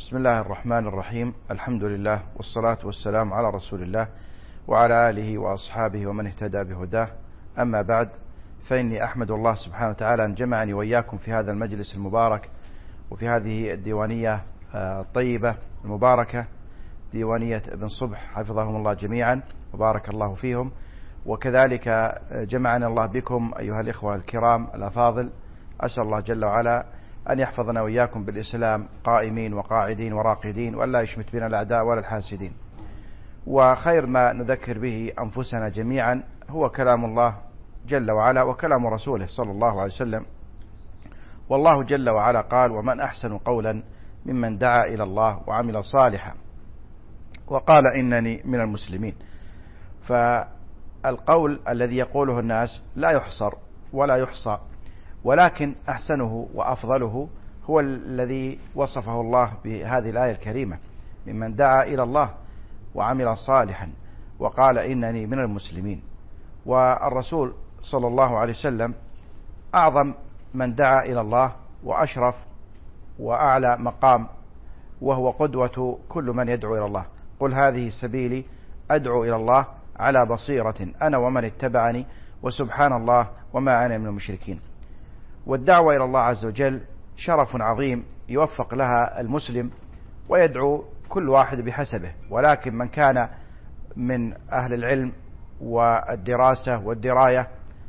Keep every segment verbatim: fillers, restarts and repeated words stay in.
بسم الله الرحمن الرحيم. الحمد لله والصلاة والسلام على رسول الله وعلى آله وأصحابه ومن اهتدى بهداه. أما بعد، فإني أحمد الله سبحانه وتعالى أن جمعني وإياكم في هذا المجلس المبارك وفي هذه الديوانية الطيبة المباركة، ديوانية ابن صبح حفظهم الله جميعا وبارك الله فيهم. وكذلك جمعنا الله بكم أيها الإخوة الكرام الأفاضل. أسأل الله جل وعلا أن يحفظنا وإياكم بالإسلام قائمين وقاعدين وراقدين، وأن لا يشمت بنا الأعداء ولا الحاسدين. وخير ما نذكر به أنفسنا جميعا هو كلام الله جل وعلا وكلام رسوله صلى الله عليه وسلم. والله جل وعلا قال: ومن أحسن قولا ممن دعا إلى الله وعمل صالحا وقال إنني من المسلمين. فالقول الذي يقوله الناس لا يحصر ولا يحصى، ولكن أحسنه وأفضله هو الذي وصفه الله بهذه الآية الكريمة: ممن دعا إلى الله وعمل صالحا وقال إنني من المسلمين. والرسول صلى الله عليه وسلم أعظم من دعا إلى الله وأشرف وأعلى مقام، وهو قدوة كل من يدعو إلى الله. قل هذه سبيلي أدعو إلى الله على بصيرة أنا ومن اتبعني وسبحان الله وما أنا من المشركين. والدعوة إلى الله عز وجل شرف عظيم يوفق لها المسلم، ويدعو كل واحد بحسبه. ولكن من كان من أهل العلم والدراسة والدراية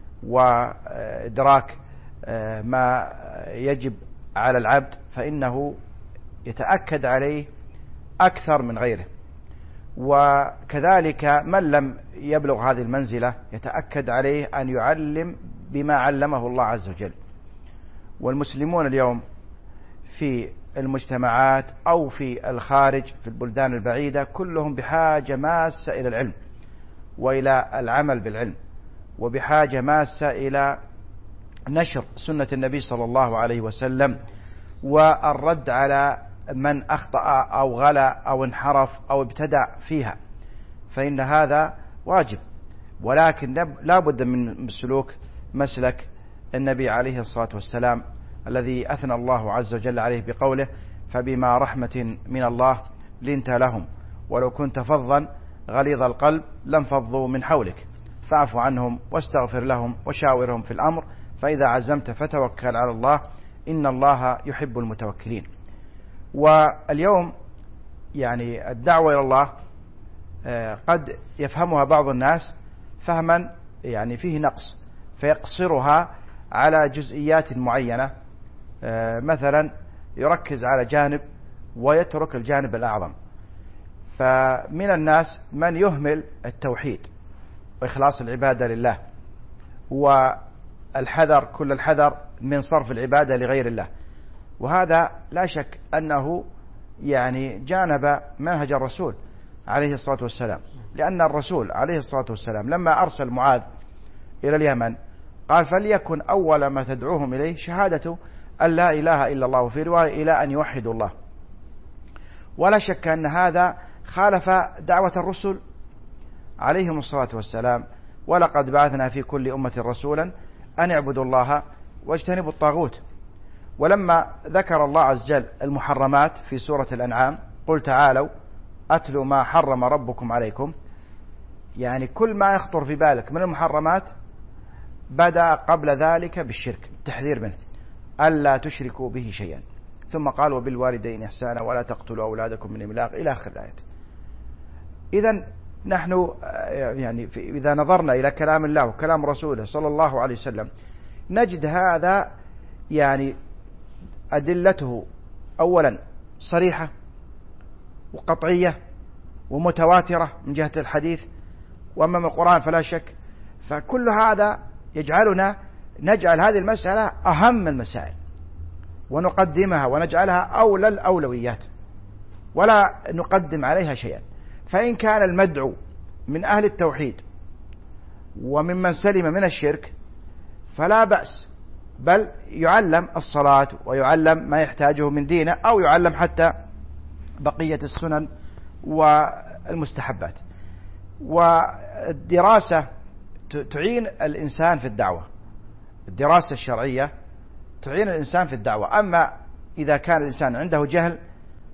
وإدراك ما يجب على العبد فإنه يتأكد عليه أكثر من غيره. وكذلك من لم يبلغ هذه المنزلة يتأكد عليه أن يعلم بما علمه الله عز وجل. والمسلمون اليوم في المجتمعات أو في الخارج في البلدان البعيدة كلهم بحاجة ماسة إلى العلم وإلى العمل بالعلم، وبحاجة ماسة إلى نشر سنة النبي صلى الله عليه وسلم والرد على من أخطأ أو غلا أو انحرف أو ابتدع فيها، فإن هذا واجب. ولكن لا بد من سلوك مسلك النبي عليه الصلاة والسلام الذي أثنى الله عز وجل عليه بقوله: فبما رحمة من الله لنت لهم ولو كنت فظا غليظ القلب لانفضوا من حولك فاعف عنهم واستغفر لهم وشاورهم في الأمر فإذا عزمت فتوكل على الله إن الله يحب المتوكلين. واليوم يعني الدعوة إلى الله قد يفهمها بعض الناس فهما يعني فيه نقص، فيقصرها على جزئيات معينة، مثلا يركز على جانب ويترك الجانب الأعظم. فمن الناس من يهمل التوحيد وإخلاص العبادة لله، والحذر كل الحذر من صرف العبادة لغير الله. وهذا لا شك أنه يعني جانب منهج الرسول عليه الصلاة والسلام، لأن الرسول عليه الصلاة والسلام لما أرسل معاذ إلى اليمن قال: فليكن أول ما تدعوهم إليه شهادة أن لا إله إلا الله، وفي رواية إلى أن يوحدوا الله. ولا شك أن هذا خالف دعوة الرسل عليهم الصلاة والسلام: ولقد بعثنا في كل أمة رسولا أن اعبدوا الله واجتنبوا الطاغوت. ولما ذكر الله عز وجل المحرمات في سورة الأنعام: قل تعالوا أتل ما حرم ربكم عليكم، يعني كل ما يخطر في بالك من المحرمات بدأ قبل ذلك بالشرك، التحذير منه، ألا تشركوا به شيئا، ثم قال: وبالوالدين إحسانا ولا تقتلوا أولادكم من إملاق، إلى آخر الآية. إذن نحن يعني إذا نظرنا إلى كلام الله وكلام رسوله صلى الله عليه وسلم نجد هذا يعني أدلته أولا صريحة وقطعية ومتواترة من جهة الحديث، وأما من القرآن فلا شك. فكل هذا يجعلنا نجعل هذه المسألة أهم المسائل ونقدمها ونجعلها أولى الأولويات ولا نقدم عليها شيئا. فإن كان المدعو من أهل التوحيد وممن سلم من الشرك فلا بأس، بل يعلم الصلاة ويعلم ما يحتاجه من دينه، أو يعلم حتى بقية السنن والمستحبات. والدراسة تعين الإنسان في الدعوة، الدراسة الشرعية تعين الإنسان في الدعوة. أما إذا كان الإنسان عنده جهل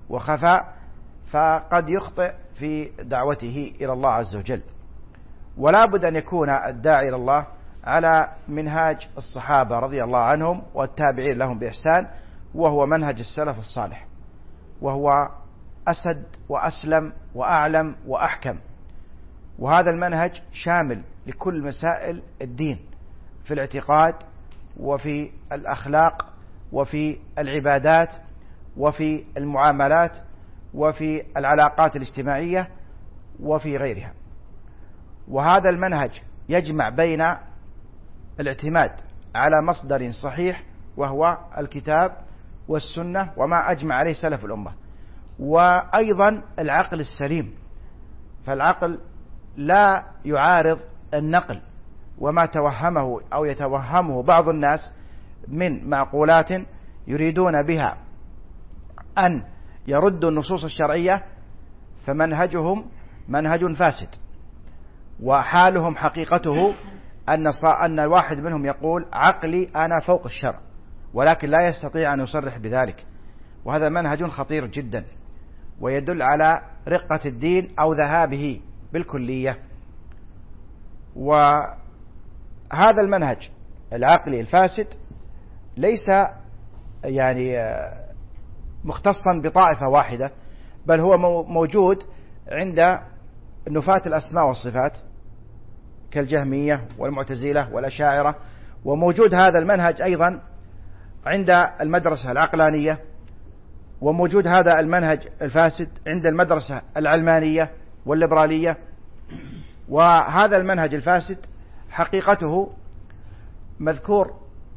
وخفاء، فقد يخطئ في دعوته إلى الله عز وجل. ولا بد أن يكون الداعي إلى الله على منهاج الصحابة رضي الله عنهم والتابعين لهم بإحسان، وهو منهج السلف الصالح، وهو أسد وأسلم وأعلم وأحكم. وهذا المنهج شامل لكل مسائل الدين في الاعتقاد وفي الأخلاق وفي العبادات وفي المعاملات وفي العلاقات الاجتماعية وفي غيرها. وهذا المنهج يجمع بين الاعتماد على مصدر صحيح وهو الكتاب والسنة وما أجمع عليه سلف الأمة، وأيضا العقل السليم، فالعقل لا يعارض النقل وما توهمه أو يتوهمه بعض الناس من معقولات يريدون بها أن يردوا النصوص الشرعية، فمنهجهم منهج فاسد، وحالهم حقيقته أن أن الواحد منهم يقول عقلي أنا فوق الشرع، ولكن لا يستطيع أن يصرح بذلك. وهذا منهج خطير جدا، ويدل على رقة الدين أو ذهابه بالكلية. وهذا المنهج العقلي الفاسد ليس يعني مختصا بطائفة واحدة، بل هو موجود عند نفاة الأسماء والصفات كالجهمية والمعتزلة والأشاعرة، وموجود هذا المنهج أيضا عند المدرسة العقلانية، وموجود هذا المنهج الفاسد عند المدرسة العلمانية والليبرالية. وهذا المنهج الفاسد حقيقته مذكور،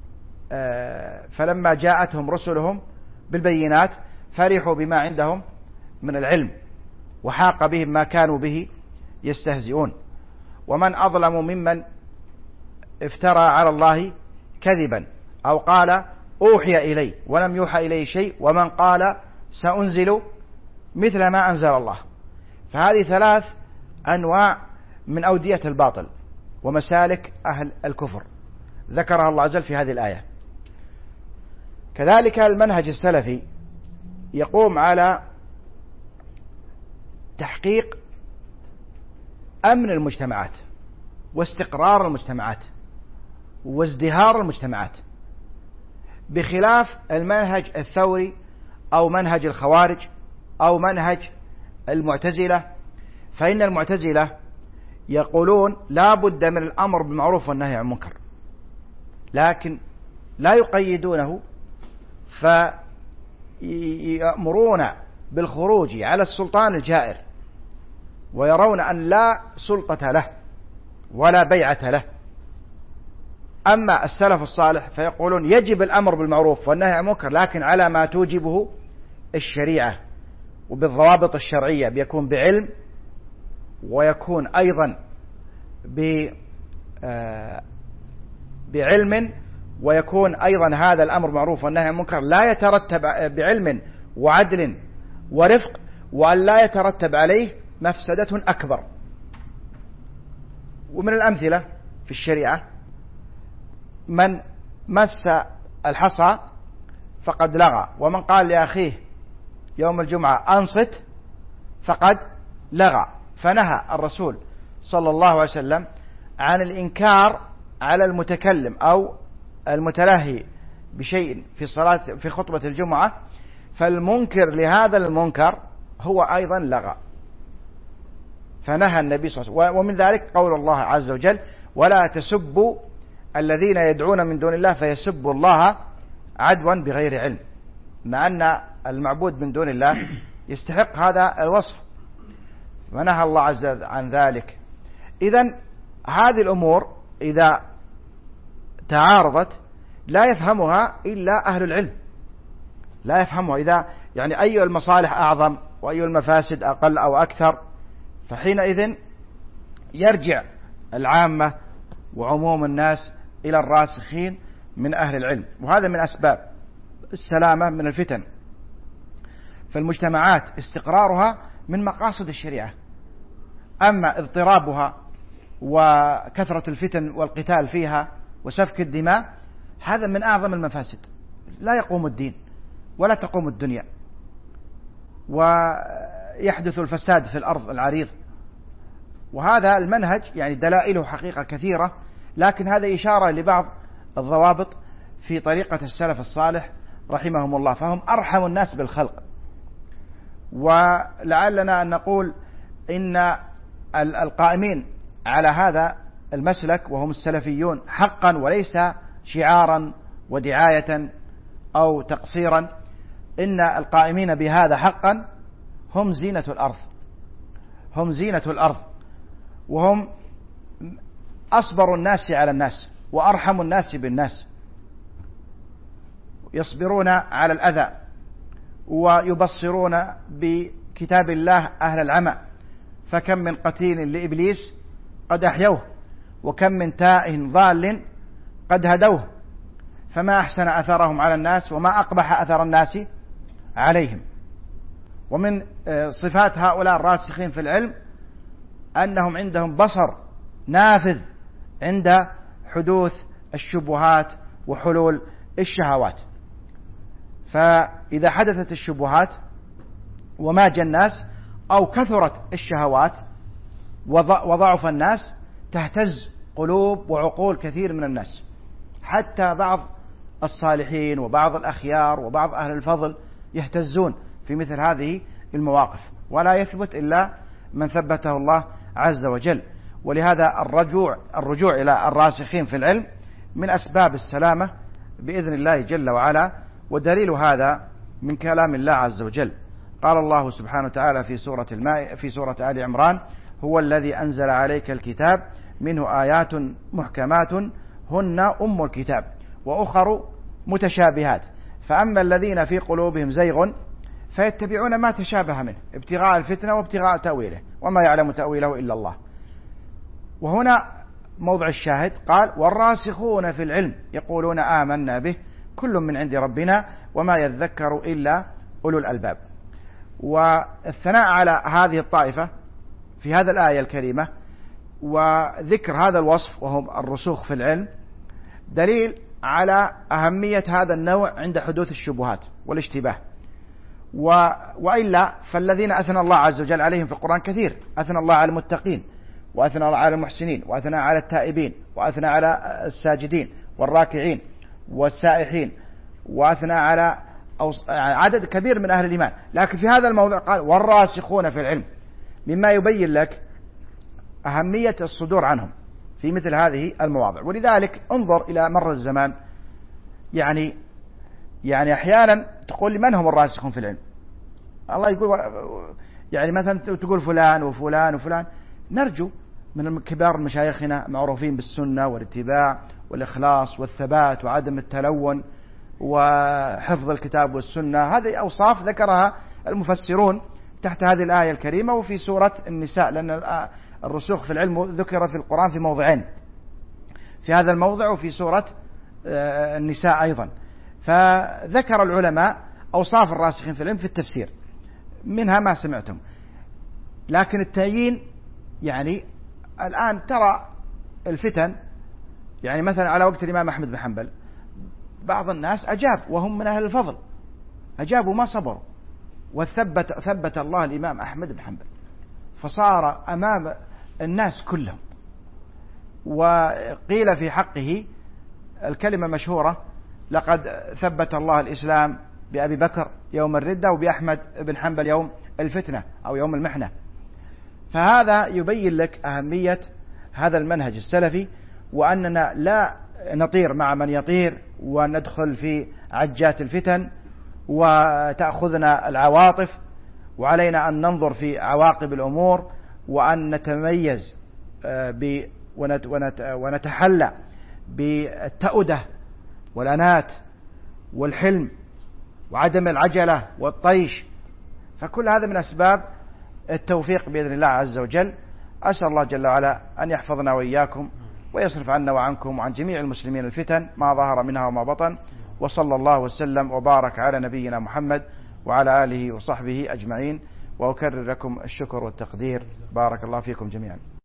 فلما جاءتهم رسلهم بالبينات فرحوا بما عندهم من العلم وحاق بهم ما كانوا به يستهزئون. ومن أظلم ممن افترى على الله كذبا أو قال أوحي إلي ولم يوحى إليه شيء، ومن قال سأنزل مثل ما أنزل الله. فهذه ثلاث أنواع من أودية الباطل ومسالك أهل الكفر ذكرها الله عز وجل في هذه الآية. كذلك المنهج السلفي يقوم على تحقيق أمن المجتمعات واستقرار المجتمعات وازدهار المجتمعات، بخلاف المنهج الثوري أو منهج الخوارج أو منهج المعتزلة. فإن المعتزلة يقولون لا بد من الأمر بالمعروف والنهي عن المنكر، لكن لا يقيدونه، فيأمرون بالخروج على السلطان الجائر، ويرون أن لا سلطة له ولا بيعة له. أما السلف الصالح فيقولون يجب الأمر بالمعروف والنهي عن المنكر، لكن على ما توجبه الشريعة وبالضوابط الشرعية، بيكون بعلم، ويكون أيضا بعلم، ويكون أيضا هذا الأمر بالمعروف والنهي عن المنكر لا يترتب بعلم وعدل ورفق، وأن لا يترتب عليه مفسدة أكبر. ومن الأمثلة في الشريعة من مس الحصى فقد لغى، ومن قال لأخيه يوم الجمعة أنصت فقد لغى. فنهى الرسول صلى الله عليه وسلم عن الإنكار على المتكلم أو المتلهي بشيء في صلاة في خطبة الجمعة، فالمنكر لهذا المنكر هو أيضا لغى. فنهى النبي صلى الله عليه وسلم. ومن ذلك قول الله عز وجل ولا تسبوا الذين يدعون من دون الله فيسبوا الله عدوا بغير علم، مع أن المعبود من دون الله يستحق هذا الوصف، ونهى الله عز وجل عن ذلك. إذن هذه الأمور إذا تعارضت لا يفهمها إلا أهل العلم، لا يفهمها إذا يعني أي المصالح أعظم وأي المفاسد أقل أو أكثر، فحينئذ يرجع العامة وعموم الناس إلى الراسخين من أهل العلم. وهذا من أسباب السلامة من الفتن. فالمجتمعات استقرارها من مقاصد الشريعة، أما اضطرابها وكثرة الفتن والقتال فيها وسفك الدماء هذا من أعظم المفاسد، لا يقوم الدين ولا تقوم الدنيا. ويحدث الفساد في الأرض العريض. وهذا المنهج يعني دلائله حقيقة كثيرة، لكن هذا إشارة لبعض الضوابط في طريقة السلف الصالح رحمهم الله، فهم أرحم الناس بالخلق. ولعلنا أن نقول إن القائمين على هذا المسلك وهم السلفيون حقا وليس شعارا ودعاية أو تقصيرا، إن القائمين بهذا حقا هم زينة الأرض، هم زينة الأرض، وهم أصبر الناس على الناس وأرحم الناس بالناس، يصبرون على الأذى ويبصرون بكتاب الله أهل العمى، فكم من قتيل لإبليس قد أحيوه، وكم من تائه ضال قد هدوه، فما أحسن أثرهم على الناس وما أقبح أثر الناس عليهم. ومن صفات هؤلاء الراسخين في العلم أنهم عندهم بصر نافذ عند حدوث الشبهات وحلول الشهوات، فإذا حدثت الشبهات وماج الناس أو كثرت الشهوات وضعف الناس تهتز قلوب وعقول كثير من الناس، حتى بعض الصالحين وبعض الأخيار وبعض أهل الفضل يهتزون في مثل هذه المواقف، ولا يثبت إلا من ثبته الله عز وجل. ولهذا الرجوع, الرجوع إلى الراسخين في العلم من أسباب السلامة بإذن الله جل وعلا، ودليل هذا من كلام الله عز وجل. قال الله سبحانه وتعالى في سورة الماء في سورة آل عمران: هو الذي أنزل عليك الكتاب منه آيات محكمات هن أم الكتاب وأخر متشابهات فأما الذين في قلوبهم زيغ فيتبعون ما تشابه منه ابتغاء الفتنة وابتغاء تأويله وما يعلم تأويله إلا الله. وهنا موضع الشاهد، قال: والراسخون في العلم يقولون آمنا به كل من عند ربنا وما يذكر إلا أولو الألباب. والثناء على هذه الطائفة في هذا الآية الكريمة وذكر هذا الوصف وهم الرسوخ في العلم دليل على أهمية هذا النوع عند حدوث الشبهات والاشتباه. و... وإلا فالذين أثنى الله عز وجل عليهم في القرآن كثير، أثنى الله على المتقين، وأثنى الله على المحسنين، وأثنى على التائبين، وأثنى على الساجدين والراكعين والسائحين، وأثنى على عدد كبير من أهل الإيمان. لكن في هذا الموضع قال: والراسخون في العلم، مما يبين لك أهمية الصدور عنهم في مثل هذه المواضع. ولذلك انظر إلى مر الزمان، يعني يعني أحيانا تقول لمن هم الراسخون في العلم؟ الله يقول يعني مثلا تقول فلان وفلان وفلان، نرجو من كبار مشايخنا معروفين بالسنة والاتباع والإخلاص والثبات وعدم التلون وحفظ الكتاب والسنة. هذه أوصاف ذكرها المفسرون تحت هذه الآية الكريمة وفي سورة النساء، لأن الرسوخ في العلم ذكر في القرآن في موضعين، في هذا الموضع وفي سورة النساء أيضا. فذكر العلماء أوصاف الراسخين في العلم في التفسير، منها ما سمعتم. لكن التعيين يعني الآن ترى الفتن، يعني مثلا على وقت الإمام أحمد بن حنبل بعض الناس أجاب وهم من أهل الفضل، أجابوا ما صبروا، وثبت ثبت الله الإمام أحمد بن حنبل فصار أمام الناس كلهم. وقيل في حقه الكلمة مشهورة: لقد ثبت الله الإسلام بأبي بكر يوم الردة وبأحمد بن حنبل يوم الفتنة أو يوم المحنة. فهذا يبين لك أهمية هذا المنهج السلفي، وأننا لا نطير مع من يطير وندخل في عجات الفتن وتأخذنا العواطف، وعلينا أن ننظر في عواقب الأمور وأن نتميز ونتحلى بالتأودة والأنات والحلم وعدم العجلة والطيش. فكل هذا من أسباب التوفيق بإذن الله عز وجل. أسأل الله جل وعلا أن يحفظنا وإياكم ويصرف عنا وعنكم وعن جميع المسلمين الفتن ما ظهر منها وما بطن، وصلى الله وسلم وبارك على نبينا محمد وعلى آله وصحبه أجمعين. وأكرر لكم الشكر والتقدير، بارك الله فيكم جميعا.